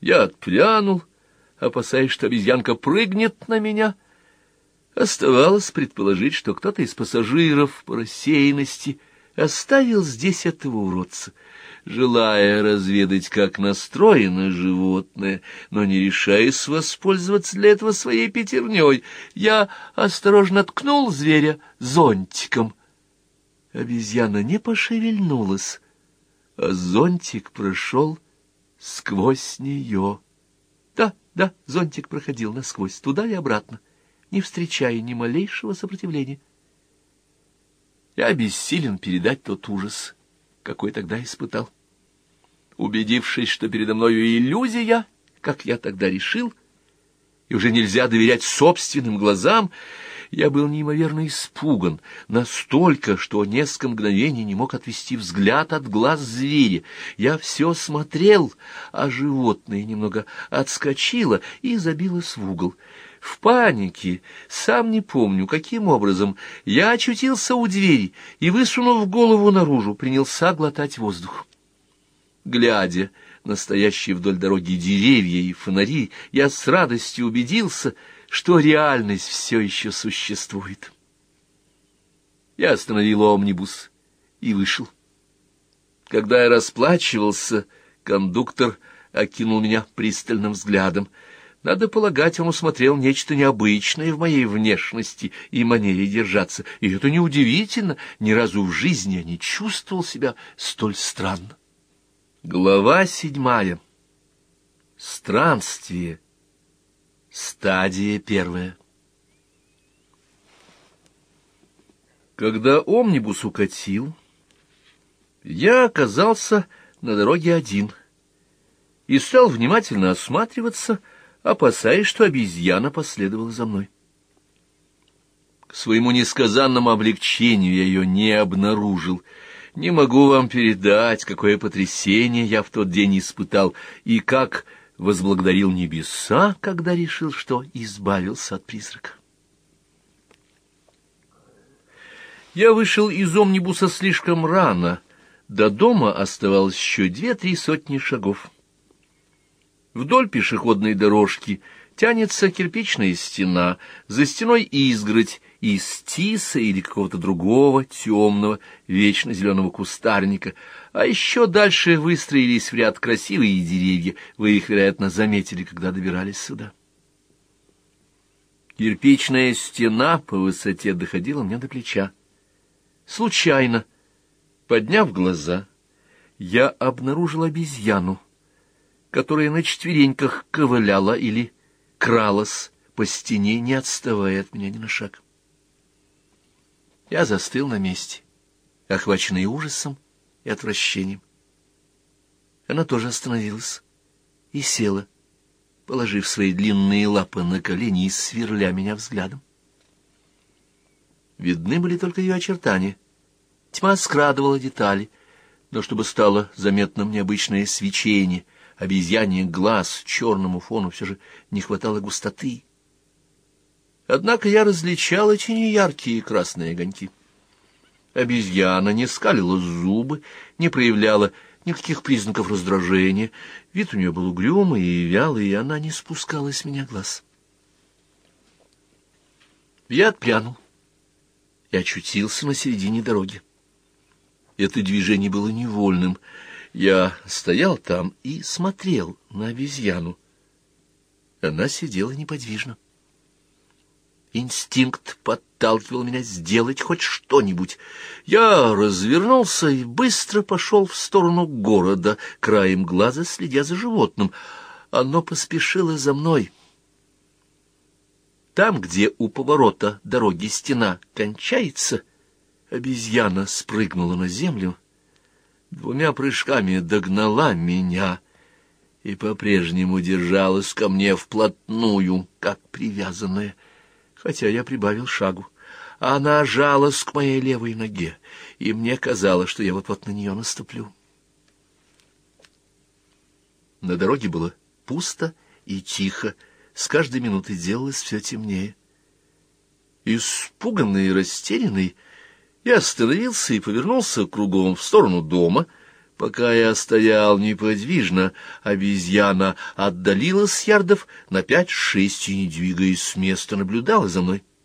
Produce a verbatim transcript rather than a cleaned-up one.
Я отпрянул, опасаясь, что обезьянка прыгнет на меня. Оставалось предположить, что кто-то из пассажиров по рассеянности оставил здесь этого уродца, желая разведать, как настроено животное, но не решаясь воспользоваться для этого своей пятерней. Я осторожно ткнул зверя зонтиком. Обезьяна не пошевельнулась, а зонтик прошел сквозь нее. Да, да, зонтик проходил насквозь, туда и обратно, не встречая ни малейшего сопротивления. Я бессилен передать тот ужас, какой тогда испытал. Убедившись, что передо мною иллюзия, как я тогда решил, и уже нельзя доверять собственным глазам, я был неимоверно испуган, настолько, что несколько мгновений не мог отвести взгляд от глаз зверя. Я все смотрел, а животное немного отскочило и забилось в угол. В панике, сам не помню, каким образом, я очутился у двери и, высунув голову наружу, принялся глотать воздух. Глядя на стоящие вдоль дороги деревья и фонари, я с радостью убедился, что реальность все еще существует. Я остановил омнибус и вышел. Когда я расплачивался, кондуктор окинул меня пристальным взглядом. Надо полагать, он усмотрел нечто необычное в моей внешности и манере держаться, и это неудивительно, ни разу в жизни я не чувствовал себя столь странно. Глава седьмая. Странствие. Стадия первая. Когда омнибус укатил, я оказался на дороге один и стал внимательно осматриваться, опасаясь, что обезьяна последовала за мной. К своему несказанному облегчению я ее не обнаружил. Не могу вам передать, какое потрясение я в тот день испытал, и как возблагодарил небеса, когда решил, что избавился от призрака. Я вышел из омнибуса слишком рано. До дома оставалось еще две-три сотни шагов. Вдоль пешеходной дорожки тянется кирпичная стена, за стеной изгородь из тиса или какого-то другого темного, вечно зеленого кустарника, а еще дальше выстроились в ряд красивые деревья, вы их, вероятно, заметили, когда добирались сюда. Кирпичная стена по высоте доходила мне до плеча. Случайно, подняв глаза, я обнаружил обезьяну, которая на четвереньках ковыляла или кралась по стене, не отставая от меня ни на шаг. Я застыл на месте, охваченный ужасом и отвращением. Она тоже остановилась и села, положив свои длинные лапы на колени и сверля меня взглядом. Видны были только ее очертания. Тьма скрадывала детали, но чтобы стало заметным необычное свечение обезьяньих глаз черному фону, все же не хватало густоты. Однако я различал эти неяркие красные огоньки. Обезьяна не скалила зубы, не проявляла никаких признаков раздражения. Вид у нее был угрюмый и вялый, и она не спускала с меня глаз. Я отпрянул и очутился на середине дороги. Это движение было невольным. Я стоял там и смотрел на обезьяну. Она сидела неподвижно. Инстинкт подталкивал меня сделать хоть что-нибудь. Я развернулся и быстро пошел в сторону города, краем глаза следя за животным. Оно поспешило за мной. Там, где у поворота дороги стена кончается, обезьяна спрыгнула на землю, двумя прыжками догнала меня и по-прежнему держалась ко мне вплотную, как привязанная, хотя я прибавил шагу. Она жалась к моей левой ноге, и мне казалось, что я вот-вот на нее наступлю. На дороге было пусто и тихо, с каждой минутой делалось все темнее. Испуганный и растерянный, я остановился и повернулся кругом в сторону дома, Пока я стоял неподвижно, обезьяна отдалилась с ярдов на пять-шесть и, не двигаясь с места, наблюдала за мной.